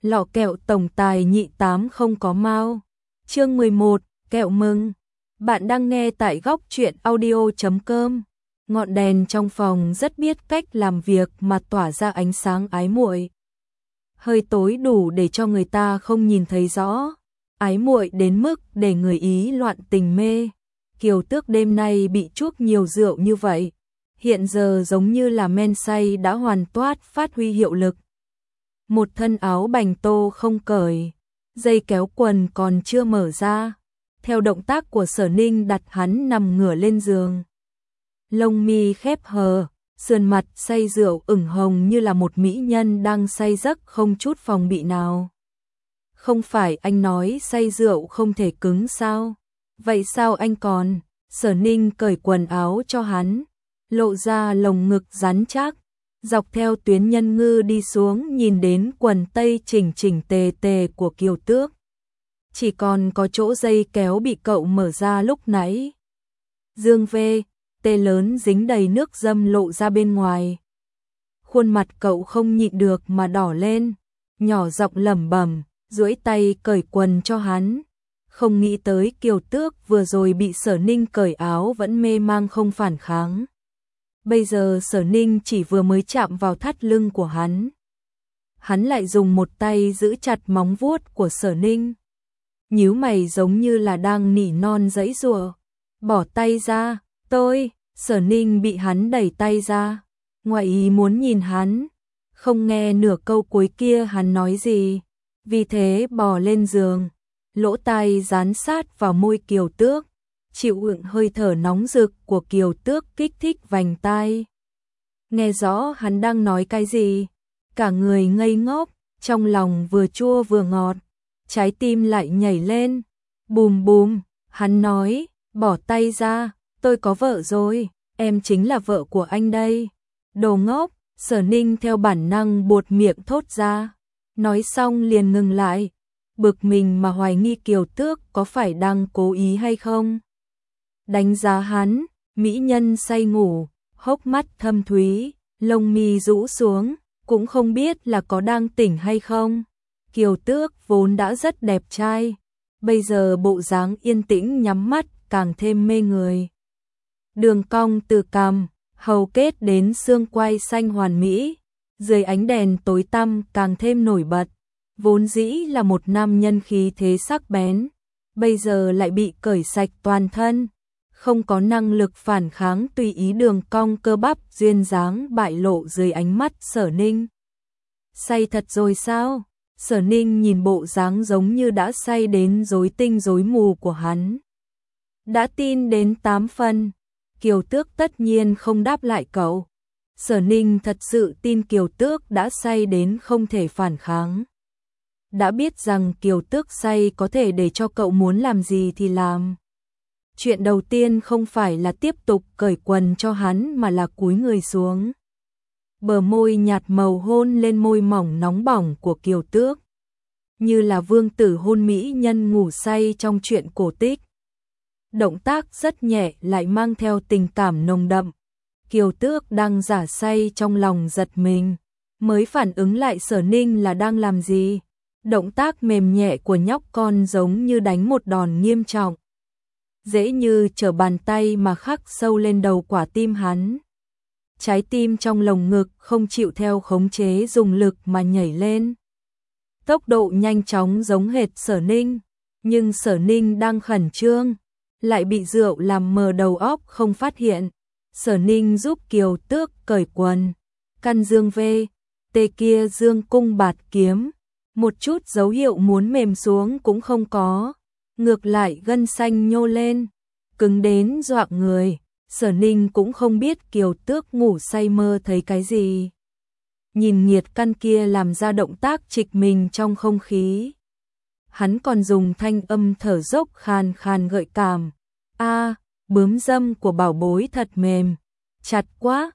Lọ kẹo tổng tài nhị tám không có mao. Chương 11, kẹo mừng. Bạn đang nghe tại góc truyện audio.com. Ngọn đèn trong phòng rất biết cách làm việc mà tỏa ra ánh sáng ái muội. Hơi tối đủ để cho người ta không nhìn thấy rõ, ái muội đến mức để người ý loạn tình mê. Kiều Tước đêm nay bị chuốc nhiều rượu như vậy, hiện giờ giống như là men say đã hoàn toàn phát huy hiệu lực. Một thân áo bành tô không cởi, dây kéo quần còn chưa mở ra. Theo động tác của Sở Ninh đặt hắn nằm ngửa lên giường. Lông mi khép hờ, sườn mặt say rượu ửng hồng như là một mỹ nhân đang say giấc không chút phòng bị nào. Không phải anh nói say rượu không thể cứng sao? Vậy sao anh còn? Sở Ninh cởi quần áo cho hắn, lộ ra lồng ngực rắn chắc, dọc theo tuyến nhân ngư đi xuống nhìn đến quần tây chỉnh chỉnh tề tề của Kiều Tước. Chỉ còn có chỗ dây kéo bị cậu mở ra lúc nãy. Dương V, tê lớn dính đầy nước dâm lộ ra bên ngoài. Khuôn mặt cậu không nhịn được mà đỏ lên, nhỏ giọng lẩm bẩm, duỗi tay cởi quần cho hắn. Không nghĩ tới Kiều Tước vừa rồi bị Sở Ninh cởi áo vẫn mê mang không phản kháng. Bây giờ Sở Ninh chỉ vừa mới chạm vào thắt lưng của hắn, hắn lại dùng một tay giữ chặt móng vuốt của Sở Ninh. Nhíu mày giống như là đang nỉ non giãy giụa. Bỏ tay ra, tôi. Sở Ninh bị hắn đẩy tay ra, ngoài ý muốn nhìn hắn, không nghe nửa câu cuối kia hắn nói gì, vì thế bò lên giường, lỗ tai dán sát vào môi Kiều Tước, chịu đựng hơi thở nóng rực của Kiều Tước kích thích vành tai. Nghe rõ hắn đang nói cái gì, cả người ngây ngốc, trong lòng vừa chua vừa ngọt, trái tim lại nhảy lên, bùm bùm. Hắn nói, bỏ tay ra, tôi có vợ rồi, em chính là vợ của anh đây. Đồ ngốc. Sở Ninh theo bản năng buột miệng thốt ra, nói xong liền ngừng lại, bực mình mà hoài nghi Kiều Tước có phải đang cố ý hay không. Đánh giá hắn, mỹ nhân say ngủ, hốc mắt thâm thúy, lông mi rũ xuống, cũng không biết là có đang tỉnh hay không. Kiều Tước vốn đã rất đẹp trai, bây giờ bộ dáng yên tĩnh nhắm mắt càng thêm mê người. Đường cong từ cằm, hầu kết đến xương quai xanh hoàn mỹ, dưới ánh đèn tối tăm càng thêm nổi bật. Vốn dĩ là một nam nhân khí thế sắc bén, bây giờ lại bị cởi sạch toàn thân, không có năng lực phản kháng, tùy ý đường cong cơ bắp duyên dáng bại lộ dưới ánh mắt Sở Ninh. Say thật rồi sao? Sở Ninh nhìn bộ dáng giống như đã say đến rối tinh rối mù của hắn, đã tin đến 8 phần. Kiều Tước tất nhiên không đáp lại cậu. Sở Ninh thật sự tin Kiều Tước đã say đến không thể phản kháng. Đã biết rằng Kiều Tước say có thể để cho cậu muốn làm gì thì làm. Chuyện đầu tiên không phải là tiếp tục cởi quần cho hắn mà là cúi người xuống. Bờ môi nhạt màu hôn lên môi mỏng nóng bỏng của Kiều Tước, như là vương tử hôn mỹ nhân ngủ say trong truyện cổ tích. Động tác rất nhẹ lại mang theo tình cảm nồng đậm. Kiều Tước đang giả say trong lòng giật mình, mới phản ứng lại Sở Ninh là đang làm gì. Động tác mềm nhẹ của nhóc con giống như đánh một đòn nghiêm trọng, dễ như trở bàn tay mà khắc sâu lên đầu quả tim hắn. Trái tim trong lồng ngực không chịu theo khống chế dùng lực mà nhảy lên. Tốc độ nhanh chóng giống hệt Sở Ninh, nhưng Sở Ninh đang khẩn trương, lại bị rượu làm mờ đầu óc không phát hiện. Sở Ninh giúp Kiều Tước cởi quần, căn dương V, tê kia dương cung bạt kiếm, một chút dấu hiệu muốn mềm xuống cũng không có, ngược lại gân xanh nhô lên, cứng đến dọa người. Sở Ninh cũng không biết Kiều Tước ngủ say mơ thấy cái gì. Nhìn nghiệt căn kia làm ra động tác trịch mình trong không khí. Hắn còn dùng thanh âm thở dốc khàn khàn gợi cảm. Bướm dâm của bảo bối thật mềm, chặt quá.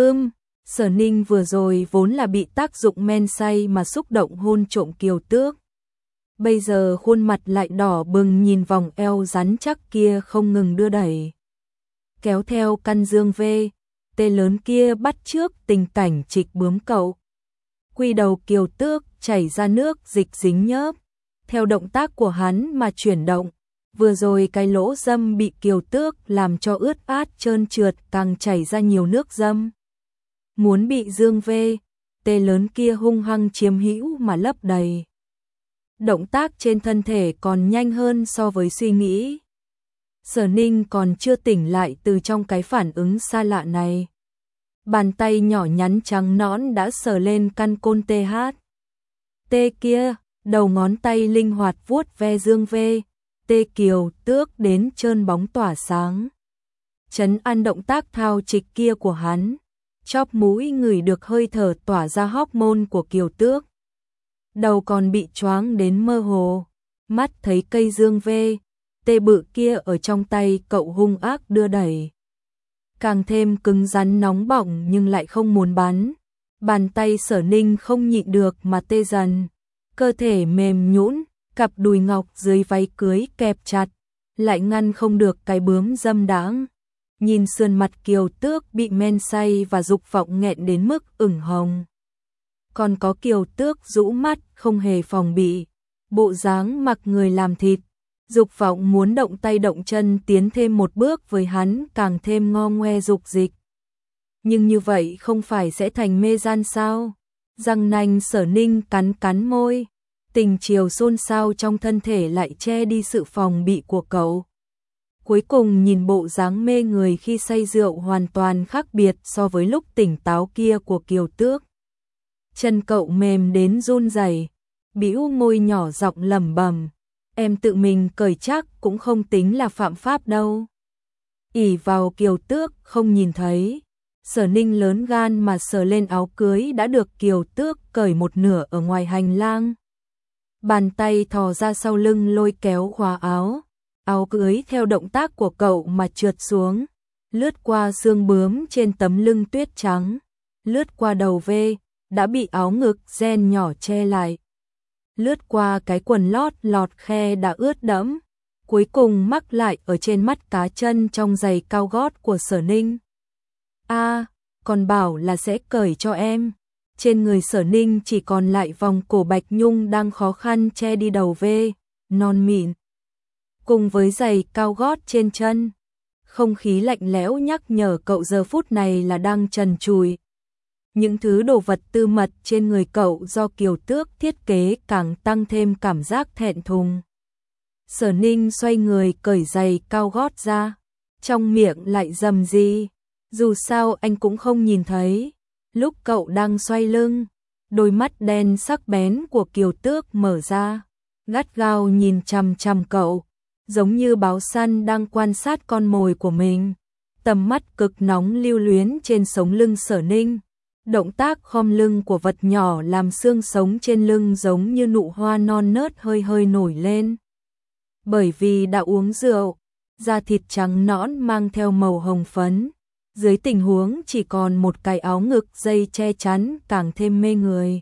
Sở Ninh vừa rồi vốn là bị tác dụng men say mà xúc động hôn trộm Kiều Tước. Bây giờ khuôn mặt lại đỏ bừng nhìn vòng eo rắn chắc kia không ngừng đưa đẩy. Kéo theo căn dương V, tê lớn kia bắt chước tình cảnh trịch bướm cậu. Quy đầu Kiều Tước chảy ra nước dịch dính nhớp, theo động tác của hắn mà chuyển động. Vừa rồi cái lỗ dâm bị Kiều Tước làm cho ướt át trơn trượt càng chảy ra nhiều nước dâm. Muốn bị Dương V.T lớn kia hung hăng chiếm hữu mà lấp đầy. Động tác trên thân thể còn nhanh hơn so với suy nghĩ. Sở Ninh còn chưa tỉnh lại từ trong cái phản ứng xa lạ này. Bàn tay nhỏ nhắn trắng nõn đã sờ lên căn côn TH. Kia, đầu ngón tay linh hoạt vuốt ve Dương V.T Kiều Tước đến trơn bóng tỏa sáng. Trấn an động tác thao trịch kia của hắn, chóp mũi ngửi được hơi thở tỏa ra hormone của Kiều Tước. Đầu còn bị choáng đến mơ hồ, mắt thấy cây Dương V.T bự kia ở trong tay cậu hung ác đưa đẩy. Càng thêm cứng rắn nóng bỏng nhưng lại không muốn bắn. Bàn tay Sở Ninh không nhịn được mà tê dần. Cơ thể mềm nhũn, cặp đùi ngọc dưới váy cưới kẹp chặt, lại ngăn không được cái bướm dâm đãng. Nhìn sườn mặt Kiều Tước bị men say và dục vọng nghẹn đến mức ửng hồng. Còn có Kiều Tước rũ mắt không hề phòng bị, bộ dáng mặc người làm thịt. Dục vọng muốn động tay động chân tiến thêm một bước với hắn càng thêm ngo ngoe dục dịch. Nhưng như vậy không phải sẽ thành mê gian sao? Răng nanh Sở Ninh cắn cắn môi. Tình chiều xôn xao trong thân thể lại che đi sự phòng bị của cậu. Cuối cùng nhìn bộ dáng mê người khi say rượu hoàn toàn khác biệt so với lúc tỉnh táo kia của Kiều Tước. Chân cậu mềm đến run rẩy, bĩu môi nhỏ giọng lẩm bẩm, em tự mình cởi chắc cũng không tính là phạm pháp đâu. Ỷ vào Kiều Tước không nhìn thấy, Sở Ninh lớn gan mà sờ lên áo cưới đã được Kiều Tước cởi một nửa ở ngoài hành lang. Bàn tay thò ra sau lưng lôi kéo khóa áo. Áo cưới theo động tác của cậu mà trượt xuống, lướt qua xương bướm trên tấm lưng tuyết trắng, lướt qua đầu V, đã bị áo ngực ren nhỏ che lại, lướt qua cái quần lót lọt khe đã ướt đẫm, cuối cùng mắc lại ở trên mắt cá chân trong giày cao gót của Sở Ninh. Còn bảo là sẽ cởi cho em. Trên người Sở Ninh chỉ còn lại vòng cổ bạch nhung đang khó khăn che đi đầu V, non mịn. Cùng với giày cao gót trên chân, không khí lạnh lẽo nhắc nhở cậu giờ phút này là đang trần trụi. Những thứ đồ vật tư mật trên người cậu do Kiều Tước thiết kế càng tăng thêm cảm giác thẹn thùng. Sở Ninh xoay người cởi giày cao gót ra, trong miệng lại rầm rì. Dù sao anh cũng không nhìn thấy. Lúc cậu đang xoay lưng, đôi mắt đen sắc bén của Kiều Tước mở ra, gắt gao nhìn chằm chằm cậu, giống như báo săn đang quan sát con mồi của mình. Tầm mắt cực nóng lưu luyến trên sống lưng Sở Ninh. Động tác khom lưng của vật nhỏ làm xương sống trên lưng giống như nụ hoa non nớt hơi hơi nổi lên. Bởi vì đã uống rượu, da thịt trắng nõn mang theo màu hồng phấn. Dưới tình huống chỉ còn một cái áo ngực dây che chắn càng thêm mê người.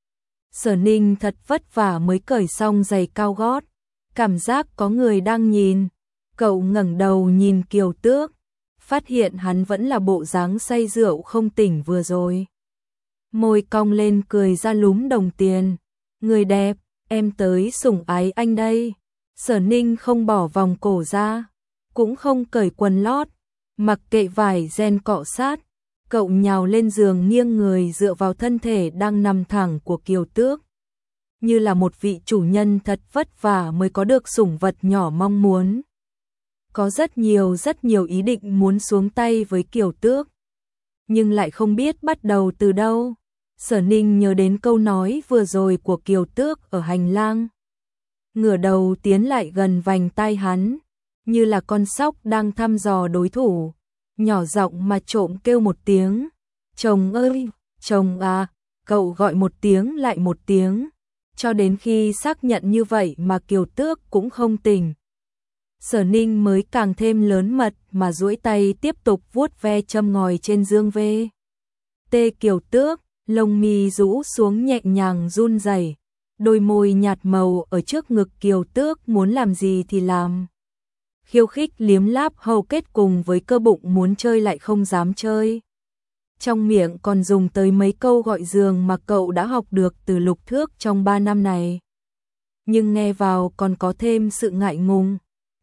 Sở Ninh thật vất vả mới cởi xong giày cao gót, cảm giác có người đang nhìn. Cậu ngẩng đầu nhìn Kiều Tước, phát hiện hắn vẫn là bộ dáng say rượu không tỉnh vừa rồi. Môi cong lên cười ra lúm đồng tiền. Người đẹp, em tới sủng ái anh đây. Sở Ninh không bỏ vòng cổ ra, cũng không cởi quần lót. Mặc kệ vải ren cọ sát, cậu nhào lên giường nghiêng người dựa vào thân thể đang nằm thẳng của Kiều Tước. Như là một vị chủ nhân thật vất vả mới có được sủng vật nhỏ mong muốn. Có rất nhiều ý định muốn xuống tay với Kiều Tước, nhưng lại không biết bắt đầu từ đâu. Sở Ninh nhớ đến câu nói vừa rồi của Kiều Tước ở hành lang. Ngửa đầu tiến lại gần vành tai hắn, như là con sóc đang thăm dò đối thủ, nhỏ giọng mà trộm kêu một tiếng. Chồng ơi, chồng à, cậu gọi một tiếng lại một tiếng, cho đến khi xác nhận như vậy mà Kiều Tước cũng không tỉnh. Sở Ninh mới càng thêm lớn mật mà duỗi tay tiếp tục vuốt ve châm ngòi trên dương V. T Kiều Tước, lông mi rũ xuống nhẹ nhàng run rẩy, đôi môi nhạt màu ở trước ngực Kiều Tước muốn làm gì thì làm. Khiêu khích liếm láp hầu kết cùng với cơ bụng muốn chơi lại không dám chơi. trong miệng còn dùng tới mấy câu gọi giường mà cậu đã học được từ Lục Thước trong 3 năm này. Nhưng nghe vào còn có thêm sự ngại ngùng.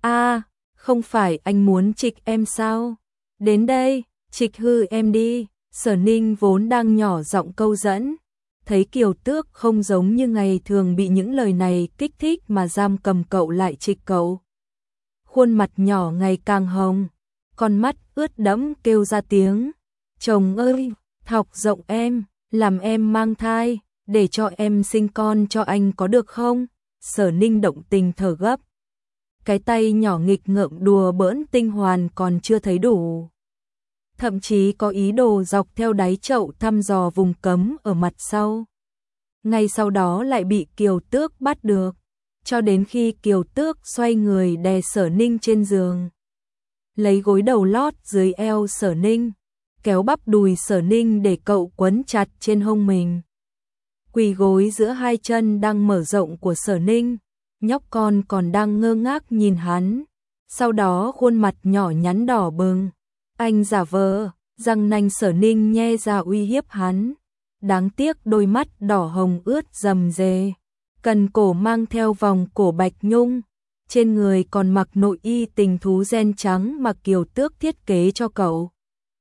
Không phải anh muốn trịch em sao? Đến đây, trịch hư em đi. Sở Ninh vốn đang nhỏ giọng câu dẫn. Thấy Kiều Tước không giống như ngày thường bị những lời này kích thích mà giam cầm cậu lại trịch cậu. Khuôn mặt nhỏ ngày càng hồng, con mắt ướt đẫm kêu ra tiếng. Chồng ơi, thọc rộng em, làm em mang thai, để cho em sinh con cho anh có được không? Sở Ninh động tình thở gấp. Cái tay nhỏ nghịch ngợm đùa bỡn tinh hoàn còn chưa thấy đủ. Thậm chí có ý đồ dọc theo đáy chậu thăm dò vùng cấm ở mặt sau. Ngay sau đó lại bị Kiều Tước bắt được, cho đến khi Kiều Tước xoay người đè Sở Ninh trên giường. Lấy gối đầu lót dưới eo Sở Ninh, kéo bắp đùi Sở Ninh để cậu quấn chặt trên hông mình. Quỳ gối giữa hai chân đang mở rộng của Sở Ninh, nhóc con còn đang ngơ ngác nhìn hắn. Sau đó khuôn mặt nhỏ nhắn đỏ bừng. Anh giả vờ, răng nanh Sở Ninh nhe ra uy hiếp hắn. Đáng tiếc đôi mắt đỏ hồng ướt rầm rề. Cần cổ mang theo vòng cổ bạch nhung. Trên người còn mặc nội y tình thú ren trắng mà Kiều Tước thiết kế cho cậu.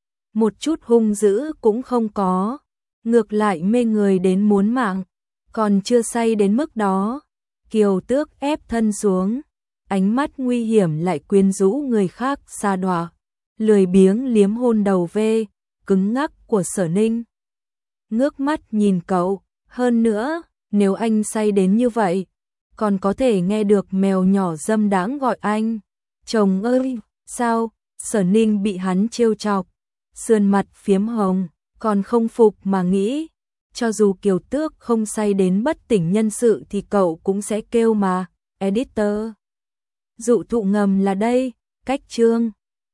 Một chút hung dữ cũng không có. Ngược lại mê người đến muốn mạng. Còn chưa say đến mức đó. Kiều Tước ép thân xuống. Ánh mắt nguy hiểm lại quyến rũ người khác xa đọa. Lười biếng liếm hôn đầu vê, cứng ngắc của Sở Ninh. Ngước mắt nhìn cậu, hơn nữa, nếu anh say đến như vậy, còn có thể nghe được mèo nhỏ dâm đãng gọi anh. Chồng ơi, sao? Sở Ninh bị hắn trêu chọc, sườn mặt phiếm hồng, còn không phục mà nghĩ. Cho dù Kiều Tước không say đến bất tỉnh nhân sự thì cậu cũng sẽ kêu mà. Editor. Dụ thụ ngầm là đây, cách chương.